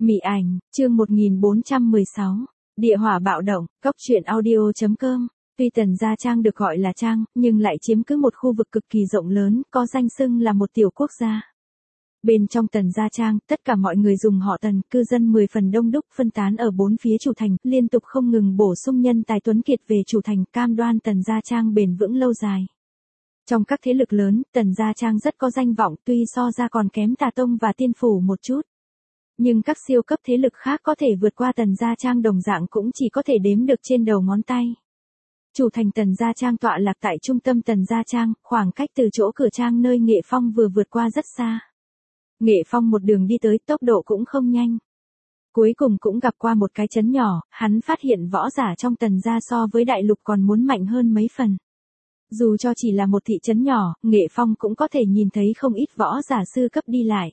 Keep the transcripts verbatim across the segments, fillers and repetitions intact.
Mị ảnh, chương một nghìn bốn trăm mười sáu. Địa hỏa bạo động, cốc truyện audio chấm com. Tuy Tần Gia Trang được gọi là Trang, nhưng lại chiếm cứ một khu vực cực kỳ rộng lớn, có danh xưng là một tiểu quốc gia. Bên trong Tần Gia Trang, tất cả mọi người dùng họ Tần, cư dân mười phần đông đúc phân tán ở bốn phía chủ thành, liên tục không ngừng bổ sung nhân tài tuấn kiệt về chủ thành, cam đoan Tần Gia Trang bền vững lâu dài. Trong các thế lực lớn, Tần Gia Trang rất có danh vọng, tuy so ra còn kém Tà Tông và Tiên Phủ một chút. Nhưng các siêu cấp thế lực khác có thể vượt qua Tần Gia Trang đồng dạng cũng chỉ có thể đếm được trên đầu ngón tay. Chủ thành Tần Gia Trang tọa lạc tại trung tâm Tần Gia Trang, khoảng cách từ chỗ cửa trang nơi Nghệ Phong vừa vượt qua rất xa. Nghệ Phong một đường đi tới, tốc độ cũng không nhanh. Cuối cùng cũng gặp qua một cái trấn nhỏ, hắn phát hiện võ giả trong Tần Gia so với đại lục còn muốn mạnh hơn mấy phần. Dù cho chỉ là một thị trấn nhỏ, Nghệ Phong cũng có thể nhìn thấy không ít võ giả sư cấp đi lại.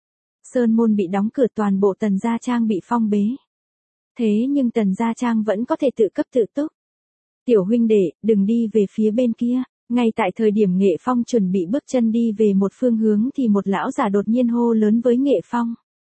Sơn môn bị đóng cửa, toàn bộ Tần Gia Trang bị phong bế. Thế nhưng Tần Gia Trang vẫn có thể tự cấp tự túc. Tiểu huynh đệ, đừng đi về phía bên kia. Ngay tại thời điểm Nghệ Phong chuẩn bị bước chân đi về một phương hướng thì một lão giả đột nhiên hô lớn với Nghệ Phong.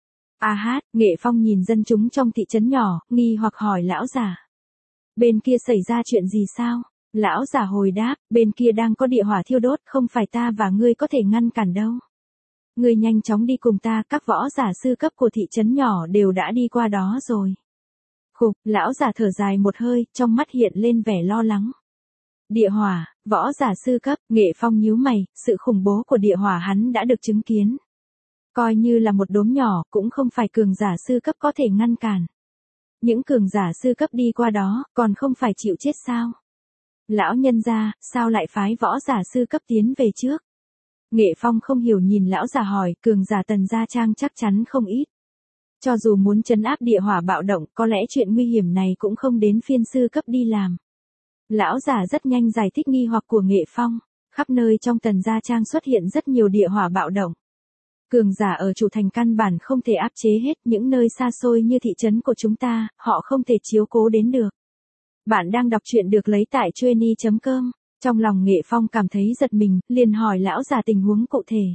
A hát, Nghệ Phong nhìn dân chúng trong thị trấn nhỏ, nghi hoặc hỏi lão giả. Bên kia xảy ra chuyện gì sao? Lão giả hồi đáp, bên kia đang có địa hỏa thiêu đốt, không phải ta và ngươi có thể ngăn cản đâu. Ngươi nhanh chóng đi cùng ta, các võ giả sư cấp của thị trấn nhỏ đều đã đi qua đó rồi. Khục, lão giả thở dài một hơi, trong mắt hiện lên vẻ lo lắng. Địa hỏa, võ giả sư cấp, Nghệ Phong nhíu mày, sự khủng bố của địa hỏa hắn đã được chứng kiến. Coi như là một đốm nhỏ, cũng không phải cường giả sư cấp có thể ngăn cản. Những cường giả sư cấp đi qua đó, còn không phải chịu chết sao? Lão nhân gia, sao lại phái võ giả sư cấp tiến về trước? Nghệ Phong không hiểu nhìn lão già hỏi, cường giả Tần Gia Trang chắc chắn không ít. Cho dù muốn trấn áp địa hỏa bạo động, có lẽ chuyện nguy hiểm này cũng không đến phiên sư cấp đi làm. Lão già rất nhanh giải thích nghi hoặc của Nghệ Phong, khắp nơi trong Tần Gia Trang xuất hiện rất nhiều địa hỏa bạo động. Cường giả ở chủ thành căn bản không thể áp chế hết, những nơi xa xôi như thị trấn của chúng ta, họ không thể chiếu cố đến được. Bạn đang đọc truyện được lấy tại chueny chấm com. Trong lòng Nghệ Phong cảm thấy giật mình, liền hỏi lão già tình huống cụ thể.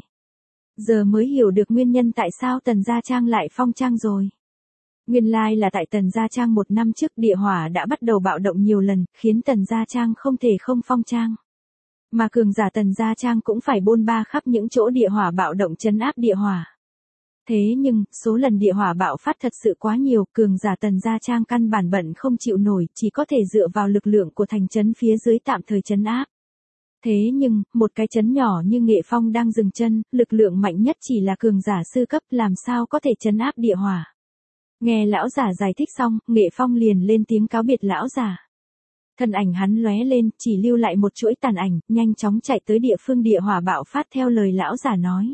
Giờ mới hiểu được nguyên nhân tại sao Tần Gia Trang lại phong trang rồi. Nguyên lai là tại Tần Gia Trang một năm trước địa hỏa đã bắt đầu bạo động nhiều lần, khiến Tần Gia Trang không thể không phong trang. Mà cường giả Tần Gia Trang cũng phải bôn ba khắp những chỗ địa hỏa bạo động trấn áp địa hỏa. Thế nhưng, số lần địa hỏa bạo phát thật sự quá nhiều, cường giả Tần Gia Trang căn bản bận không chịu nổi, chỉ có thể dựa vào lực lượng của thành trấn phía dưới tạm thời trấn áp. Thế nhưng, một cái trấn nhỏ như Nghệ Phong đang dừng chân, lực lượng mạnh nhất chỉ là cường giả sư cấp, làm sao có thể trấn áp địa hỏa. Nghe lão giả giải thích xong, Nghệ Phong liền lên tiếng cáo biệt lão giả. Thân ảnh hắn lóe lên, chỉ lưu lại một chuỗi tàn ảnh, nhanh chóng chạy tới địa phương địa hỏa bạo phát theo lời lão giả nói.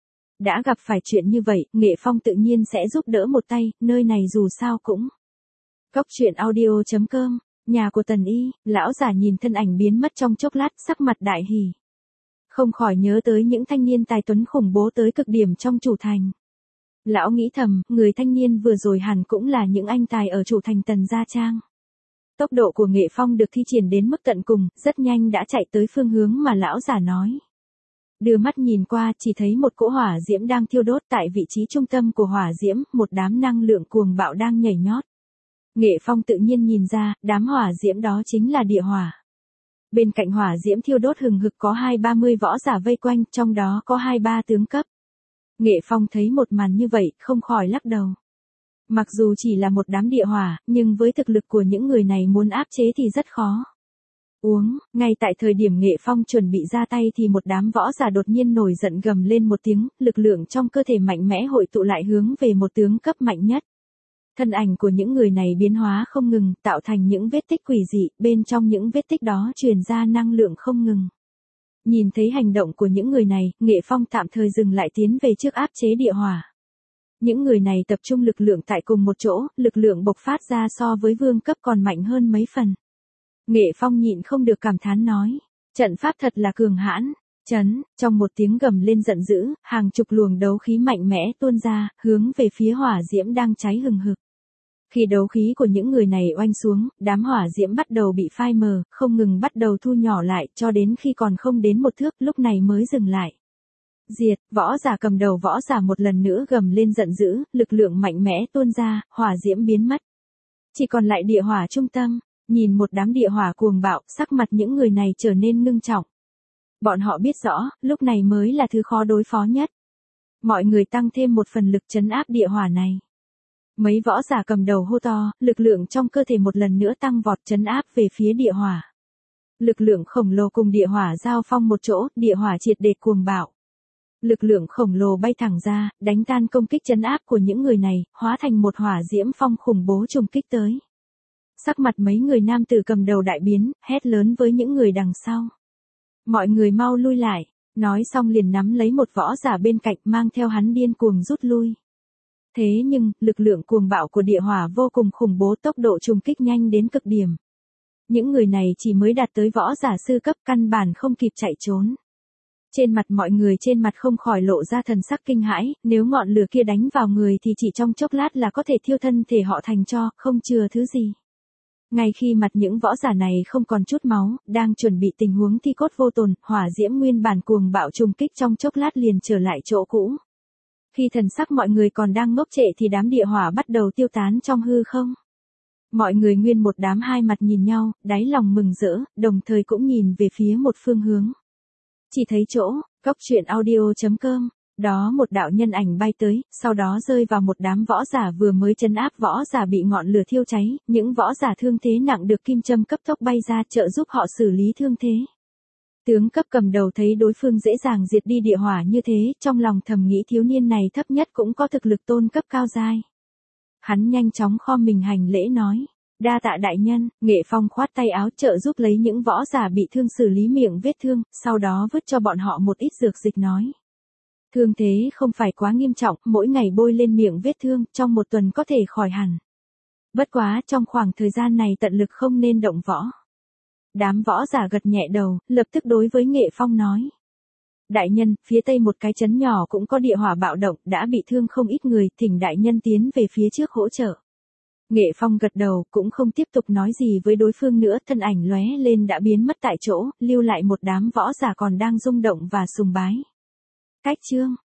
Đã gặp phải chuyện như vậy, Nghệ Phong tự nhiên sẽ giúp đỡ một tay, nơi này dù sao cũng. Cốc truyện audio chấm com, nhà của Tần Y, lão giả nhìn thân ảnh biến mất trong chốc lát, sắc mặt đại hỉ. Không khỏi nhớ tới những thanh niên tài tuấn khủng bố tới cực điểm trong chủ thành. Lão nghĩ thầm, người thanh niên vừa rồi hẳn cũng là những anh tài ở chủ thành Tần Gia Trang. Tốc độ của Nghệ Phong được thi triển đến mức tận cùng, rất nhanh đã chạy tới phương hướng mà lão giả nói. Đưa mắt nhìn qua, chỉ thấy một cỗ hỏa diễm đang thiêu đốt, tại vị trí trung tâm của hỏa diễm, một đám năng lượng cuồng bạo đang nhảy nhót. Nghệ Phong tự nhiên nhìn ra, đám hỏa diễm đó chính là địa hỏa. Bên cạnh hỏa diễm thiêu đốt hừng hực có hai ba mươi võ giả vây quanh, trong đó có hai ba tướng cấp. Nghệ Phong thấy một màn như vậy, không khỏi lắc đầu. Mặc dù chỉ là một đám địa hỏa, nhưng với thực lực của những người này muốn áp chế thì rất khó. Uống, ngay tại thời điểm Nghệ Phong chuẩn bị ra tay thì một đám võ giả đột nhiên nổi giận gầm lên một tiếng, lực lượng trong cơ thể mạnh mẽ hội tụ lại hướng về một tướng cấp mạnh nhất. Thân ảnh của những người này biến hóa không ngừng, tạo thành những vết tích quỷ dị, bên trong những vết tích đó truyền ra năng lượng không ngừng. Nhìn thấy hành động của những người này, Nghệ Phong tạm thời dừng lại tiến về trước áp chế địa hỏa. Những người này tập trung lực lượng tại cùng một chỗ, lực lượng bộc phát ra so với vương cấp còn mạnh hơn mấy phần. Nghệ Phong nhịn không được cảm thán nói, trận pháp thật là cường hãn. Chấn, trong một tiếng gầm lên giận dữ, hàng chục luồng đấu khí mạnh mẽ tuôn ra, hướng về phía hỏa diễm đang cháy hừng hực. Khi đấu khí của những người này oanh xuống, đám hỏa diễm bắt đầu bị phai mờ, không ngừng bắt đầu thu nhỏ lại, cho đến khi còn không đến một thước, lúc này mới dừng lại. Diệt, võ giả cầm đầu võ giả một lần nữa gầm lên giận dữ, lực lượng mạnh mẽ tuôn ra, hỏa diễm biến mất. Chỉ còn lại địa hỏa trung tâm, nhìn một đám địa hỏa cuồng bạo, sắc mặt những người này trở nên ngưng trọng. Bọn họ biết rõ, lúc này mới là thứ khó đối phó nhất. Mọi người tăng thêm một phần lực trấn áp địa hỏa này. Mấy võ giả cầm đầu hô to, lực lượng trong cơ thể một lần nữa tăng vọt trấn áp về phía địa hỏa. Lực lượng khổng lồ cùng địa hỏa giao phong một chỗ, địa hỏa triệt để cuồng bạo. Lực lượng khổng lồ bay thẳng ra, đánh tan công kích trấn áp của những người này, hóa thành một hỏa diễm phong khủng bố trùng kích tới. Sắc mặt mấy người nam tử cầm đầu đại biến, hét lớn với những người đằng sau. Mọi người mau lui lại, nói xong liền nắm lấy một võ giả bên cạnh mang theo hắn điên cuồng rút lui. Thế nhưng, lực lượng cuồng bạo của địa hỏa vô cùng khủng bố, tốc độ trùng kích nhanh đến cực điểm. Những người này chỉ mới đạt tới võ giả sư cấp, căn bản không kịp chạy trốn. Trên mặt mọi người trên mặt không khỏi lộ ra thần sắc kinh hãi, nếu ngọn lửa kia đánh vào người thì chỉ trong chốc lát là có thể thiêu thân thể họ thành tro, không chừa thứ gì. Ngay khi mặt những võ giả này không còn chút máu, đang chuẩn bị tình huống thi cốt vô tồn, hỏa diễm nguyên bản cuồng bạo trùng kích trong chốc lát liền trở lại chỗ cũ. Khi thần sắc mọi người còn đang ngốc trệ thì đám địa hỏa bắt đầu tiêu tán trong hư không. Mọi người nguyên một đám hai mặt nhìn nhau, đáy lòng mừng rỡ, đồng thời cũng nhìn về phía một phương hướng. Chỉ thấy chỗ, góc truyện audio chấm com, đó một đạo nhân ảnh bay tới, sau đó rơi vào một đám võ giả vừa mới trấn áp võ giả bị ngọn lửa thiêu cháy, những võ giả thương thế nặng được kim châm cấp tốc bay ra trợ giúp họ xử lý thương thế. Tướng cấp cầm đầu thấy đối phương dễ dàng diệt đi địa hỏa như thế, trong lòng thầm nghĩ thiếu niên này thấp nhất cũng có thực lực tôn cấp cao giai. Hắn nhanh chóng khom mình hành lễ nói, đa tạ đại nhân. Nghệ Phong khoát tay áo trợ giúp lấy những võ giả bị thương xử lý miệng vết thương, sau đó vứt cho bọn họ một ít dược dịch nói. Thương thế không phải quá nghiêm trọng, mỗi ngày bôi lên miệng vết thương, trong một tuần có thể khỏi hẳn. Bất quá, trong khoảng thời gian này tận lực không nên động võ. Đám võ giả gật nhẹ đầu, lập tức đối với Nghệ Phong nói. Đại nhân, phía tây một cái trấn nhỏ cũng có địa hỏa bạo động, đã bị thương không ít người, thỉnh đại nhân tiến về phía trước hỗ trợ. Nghệ Phong gật đầu, cũng không tiếp tục nói gì với đối phương nữa, thân ảnh lóe lên đã biến mất tại chỗ, lưu lại một đám võ giả còn đang rung động và sùng bái. Cách chương